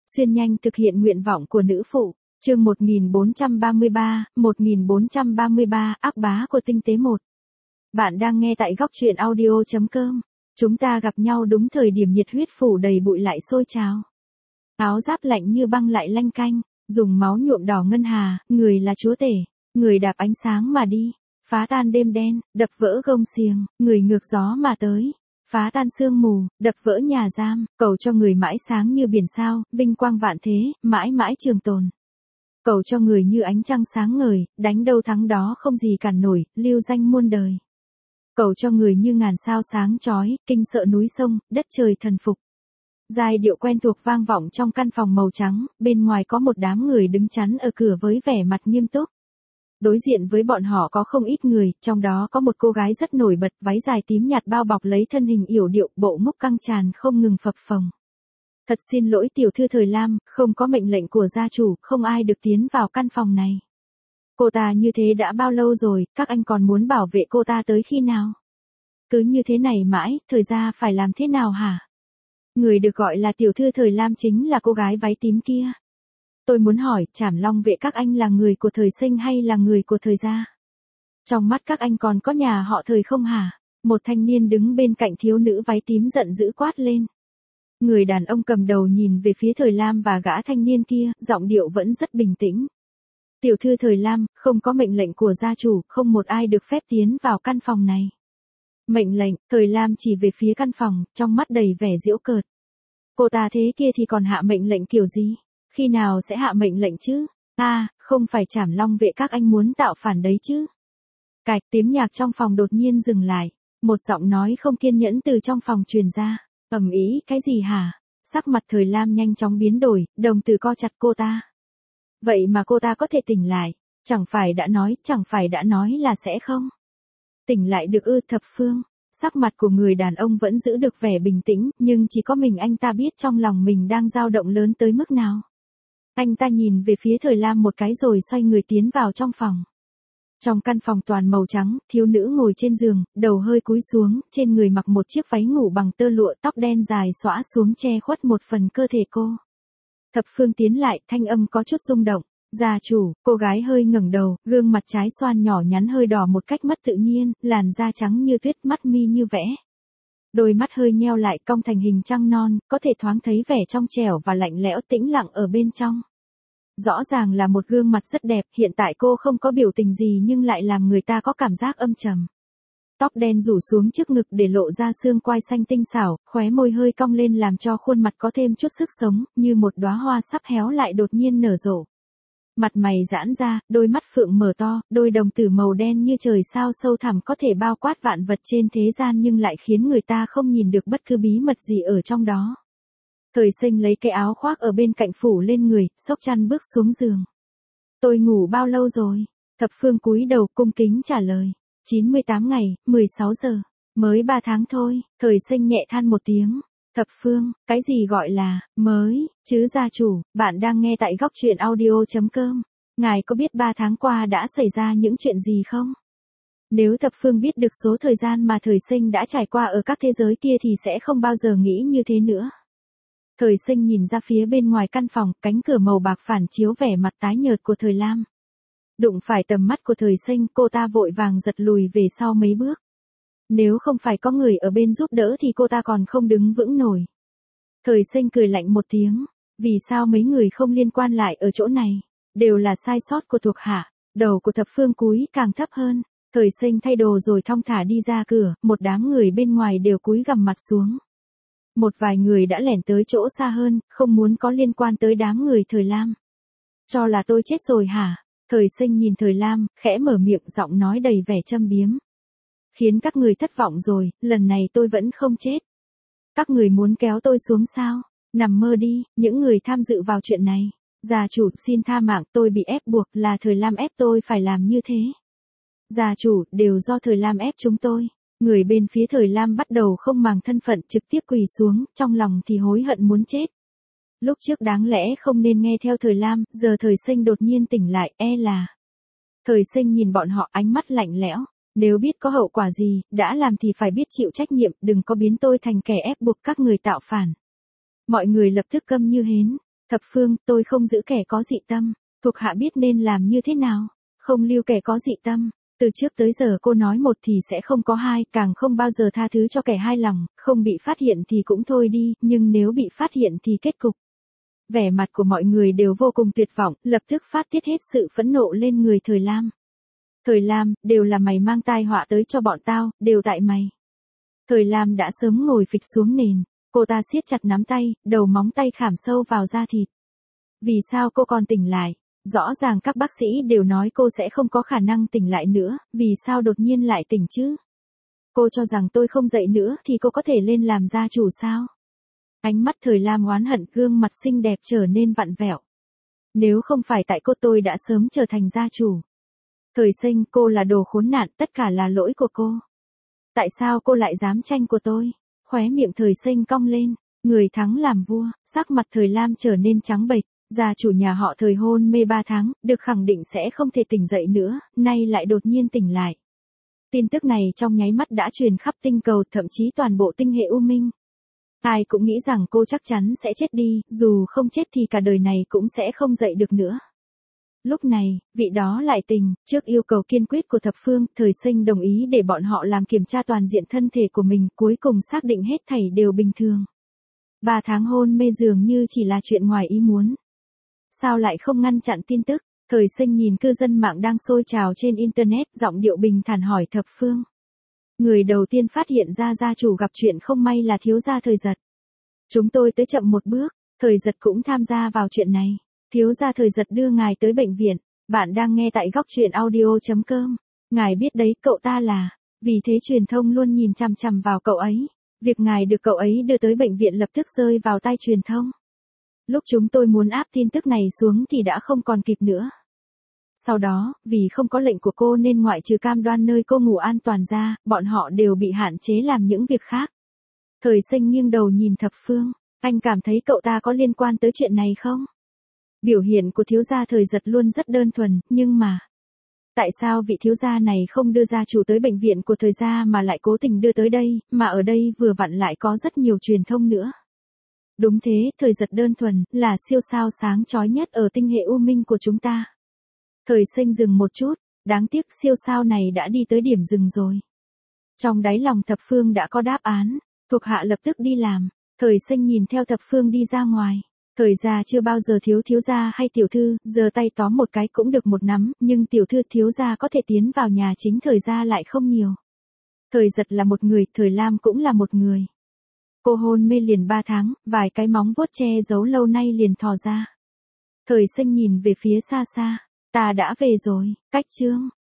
Xuyên nhanh thực hiện nguyện vọng của nữ phụ. Chương 1433, ác bá của tinh tế 1. Bạn đang nghe tại góc truyện audio.com. Chúng ta gặp nhau đúng thời điểm nhiệt huyết phủ đầy bụi lại sôi trào. Áo giáp lạnh như băng lại lanh canh, dùng máu nhuộm đỏ ngân hà, người là chúa tể, người đạp ánh sáng mà đi, phá tan đêm đen, đập vỡ gông xiềng, người ngược gió mà tới. Phá tan sương mù, đập vỡ nhà giam, cầu cho người mãi sáng như biển sao, vinh quang vạn thế, mãi mãi trường tồn. Cầu cho người như ánh trăng sáng ngời, đánh đâu thắng đó không gì cản nổi, lưu danh muôn đời. Cầu cho người như ngàn sao sáng chói, kinh sợ núi sông, đất trời thần phục. Giai điệu quen thuộc vang vọng trong căn phòng màu trắng, bên ngoài có một đám người đứng chắn ở cửa với vẻ mặt nghiêm túc. Đối diện với bọn họ có không ít người, trong đó có một cô gái rất nổi bật, váy dài tím nhạt bao bọc lấy thân hình yểu điệu, bộ múc căng tràn không ngừng phập phồng. Thật xin lỗi tiểu thư Thời Lam, không có mệnh lệnh của gia chủ, không ai được tiến vào căn phòng này. Cô ta như thế đã bao lâu rồi, các anh còn muốn bảo vệ cô ta tới khi nào? Cứ như thế này mãi, thời gia phải làm thế nào hả? Người được gọi là tiểu thư Thời Lam chính là cô gái váy tím kia. Tôi muốn hỏi, Trảm Long vệ các anh là người của Thời Sinh hay là người của Thời gia? Trong mắt các anh còn có nhà họ Thời không hả? Một thanh niên đứng bên cạnh thiếu nữ váy tím giận dữ quát lên. Người đàn ông cầm đầu nhìn về phía Thời Lam và gã thanh niên kia, giọng điệu vẫn rất bình tĩnh. Tiểu thư Thời Lam, không có mệnh lệnh của gia chủ, không một ai được phép tiến vào căn phòng này. Mệnh lệnh, Thời Lam chỉ về phía căn phòng, trong mắt đầy vẻ giễu cợt. Cô ta thế kia thì còn hạ mệnh lệnh kiểu gì? Khi nào sẽ hạ mệnh lệnh chứ? Không phải Trảm Long vệ các anh muốn tạo phản đấy chứ? Cạch, tiếng nhạc trong phòng đột nhiên dừng lại. Một giọng nói không kiên nhẫn từ trong phòng truyền ra. Ầm ĩ, cái gì hả? Sắc mặt Thời Lam nhanh chóng biến đổi, đồng tử co chặt cô ta. Vậy mà cô ta có thể tỉnh lại, chẳng phải đã nói là sẽ không? Tỉnh lại được ư? Thập Phương. Sắc mặt của người đàn ông vẫn giữ được vẻ bình tĩnh, nhưng chỉ có mình anh ta biết trong lòng mình đang dao động lớn tới mức nào. Anh ta nhìn về phía Thời Lam một cái rồi xoay người tiến vào trong phòng. Trong căn phòng toàn màu trắng, thiếu nữ ngồi trên giường, đầu hơi cúi xuống, trên người mặc một chiếc váy ngủ bằng tơ lụa, tóc đen dài xõa xuống che khuất một phần cơ thể cô. Thập Phương tiến lại, thanh âm có chút rung động. Gia chủ, cô gái hơi ngẩng đầu, gương mặt trái xoan nhỏ nhắn hơi đỏ một cách mất tự nhiên, làn da trắng như tuyết, mắt mi như vẽ. Đôi mắt hơi nheo lại cong thành hình trăng non, có thể thoáng thấy vẻ trong trẻo và lạnh lẽo tĩnh lặng ở bên trong. Rõ ràng là một gương mặt rất đẹp, hiện tại cô không có biểu tình gì nhưng lại làm người ta có cảm giác âm trầm. Tóc đen rủ xuống trước ngực để lộ ra xương quai xanh tinh xảo, khóe môi hơi cong lên làm cho khuôn mặt có thêm chút sức sống, như một đóa hoa sắp héo lại đột nhiên nở rộ. Mặt mày giãn ra, đôi mắt phượng mở to, đôi đồng tử màu đen như trời sao sâu thẳm có thể bao quát vạn vật trên thế gian nhưng lại khiến người ta không nhìn được bất cứ bí mật gì ở trong đó. Thời Sinh lấy cái áo khoác ở bên cạnh phủ lên người, xốc chăn bước xuống giường. Tôi ngủ bao lâu rồi? Thập Phương cúi đầu cung kính trả lời. 98 ngày, 16 giờ. Mới 3 tháng thôi. Thời Sinh nhẹ than một tiếng. Thập Phương, cái gì gọi là mới chứ gia chủ? Bạn đang nghe tại góc truyện audio.com. Ngài có biết 3 tháng qua đã xảy ra những chuyện gì không? Nếu Thập Phương biết được số thời gian mà Thời Sinh đã trải qua ở các thế giới kia thì sẽ không bao giờ nghĩ như thế nữa. Thời Sinh nhìn ra phía bên ngoài căn phòng, cánh cửa màu bạc phản chiếu vẻ mặt tái nhợt của Thời Lam. Đụng phải tầm mắt của Thời Sinh, cô ta vội vàng giật lùi về sau mấy bước. Nếu không phải có người ở bên giúp đỡ thì cô ta còn không đứng vững nổi. Thời Sinh cười lạnh một tiếng. Vì sao mấy người không liên quan lại ở chỗ này? Đều là sai sót của thuộc hạ. Đầu của Thập Phương cúi càng thấp hơn. Thời Sinh thay đồ rồi thong thả đi ra cửa, một đám người bên ngoài đều cúi gằm mặt xuống. Một vài người đã lẻn tới chỗ xa hơn, không muốn có liên quan tới đám người Thời Lam. Cho là tôi chết rồi hả? Thời Sinh nhìn Thời Lam, khẽ mở miệng, giọng nói đầy vẻ châm biếm. Khiến các người thất vọng rồi, lần này tôi vẫn không chết. Các người muốn kéo tôi xuống sao? Nằm mơ đi, những người tham dự vào chuyện này. Gia chủ, xin tha mạng, tôi bị ép buộc, là Thời Lam ép tôi phải làm như thế. Gia chủ, đều do Thời Lam ép chúng tôi. Người bên phía Thời Lam bắt đầu không màng thân phận trực tiếp quỳ xuống, trong lòng thì hối hận muốn chết. Lúc trước đáng lẽ không nên nghe theo Thời Lam, giờ Thời Sinh đột nhiên tỉnh lại, là. Thời Sinh nhìn bọn họ ánh mắt lạnh lẽo. Nếu biết có hậu quả gì, đã làm thì phải biết chịu trách nhiệm, đừng có biến tôi thành kẻ ép buộc các người tạo phản. Mọi người lập tức câm như hến. Thập Phương, tôi không giữ kẻ có dị tâm. Thuộc hạ biết nên làm như thế nào. Không lưu kẻ có dị tâm. Từ trước tới giờ cô nói một thì sẽ không có hai, càng không bao giờ tha thứ cho kẻ hai lòng, không bị phát hiện thì cũng thôi đi, nhưng nếu bị phát hiện thì kết cục. Vẻ mặt của mọi người đều vô cùng tuyệt vọng, lập tức phát tiết hết sự phẫn nộ lên người Thời Lam. Thời Lam, đều là mày mang tai họa tới cho bọn tao, đều tại mày. Thời Lam đã sớm ngồi phịch xuống nền, cô ta siết chặt nắm tay, đầu móng tay khảm sâu vào da thịt. Vì sao cô còn tỉnh lại? Rõ ràng các bác sĩ đều nói cô sẽ không có khả năng tỉnh lại nữa, vì sao đột nhiên lại tỉnh chứ? Cô cho rằng tôi không dậy nữa thì cô có thể lên làm gia chủ sao? Ánh mắt Thời Lam oán hận, gương mặt xinh đẹp trở nên vặn vẹo. Nếu không phải tại cô tôi đã sớm trở thành gia chủ. Thời Sinh, cô là đồ khốn nạn, tất cả là lỗi của cô. Tại sao cô lại dám tranh của tôi? Khóe miệng Thời Sinh cong lên, người thắng làm vua, sắc mặt Thời Lam trở nên trắng bệch. Gia chủ nhà họ Thời hôn mê 3 tháng, được khẳng định sẽ không thể tỉnh dậy nữa, nay lại đột nhiên tỉnh lại. Tin tức này trong nháy mắt đã truyền khắp tinh cầu, thậm chí toàn bộ tinh hệ U Minh. Ai cũng nghĩ rằng cô chắc chắn sẽ chết đi, dù không chết thì cả đời này cũng sẽ không dậy được nữa. Lúc này, vị đó lại tỉnh, trước yêu cầu kiên quyết của Thập Phương, Thời Sinh đồng ý để bọn họ làm kiểm tra toàn diện thân thể của mình, cuối cùng xác định hết thảy đều bình thường. 3 tháng hôn mê dường như chỉ là chuyện ngoài ý muốn. Sao lại không ngăn chặn tin tức? Thời Sinh nhìn cư dân mạng đang sôi trào trên Internet, giọng điệu bình thản hỏi Thập Phương. Người đầu tiên phát hiện ra gia chủ gặp chuyện không may là thiếu gia Thời Giật. Chúng tôi tới chậm một bước, Thời Giật cũng tham gia vào chuyện này. Thiếu gia Thời Giật đưa ngài tới bệnh viện. Bạn đang nghe tại góc truyện audio.com. Ngài biết đấy, cậu ta là. Vì thế truyền thông luôn nhìn chằm chằm vào cậu ấy. Việc ngài được cậu ấy đưa tới bệnh viện lập tức rơi vào tai truyền thông. Lúc chúng tôi muốn áp tin tức này xuống thì đã không còn kịp nữa. Sau đó, vì không có lệnh của cô nên ngoại trừ cam đoan nơi cô ngủ an toàn ra, bọn họ đều bị hạn chế làm những việc khác. Thời Sinh nghiêng đầu nhìn Thập Phương, anh cảm thấy cậu ta có liên quan tới chuyện này không? Biểu hiện của thiếu gia Thời Giật luôn rất đơn thuần, nhưng mà... Tại sao vị thiếu gia này không đưa gia chủ tới bệnh viện của Thời gia mà lại cố tình đưa tới đây, mà ở đây vừa vặn lại có rất nhiều truyền thông nữa? Đúng thế, Thời Giật đơn thuần, là siêu sao sáng chói nhất ở tinh hệ U Minh của chúng ta. Thời Sinh dừng một chút, đáng tiếc siêu sao này đã đi tới điểm dừng rồi. Trong đáy lòng Thập Phương đã có đáp án, thuộc hạ lập tức đi làm. Thời Sinh nhìn theo Thập Phương đi ra ngoài. Thời gia chưa bao giờ thiếu thiếu gia hay tiểu thư, giờ tay tóm một cái cũng được một nắm, nhưng tiểu thư thiếu gia có thể tiến vào nhà chính Thời gia lại không nhiều. Thời Giật là một người, Thời Lam cũng là một người. Cô hôn mê liền 3 tháng, vài cái móng vuốt che giấu lâu nay liền thò ra. Thời Sinh nhìn về phía xa xa, ta đã về rồi, cách chương.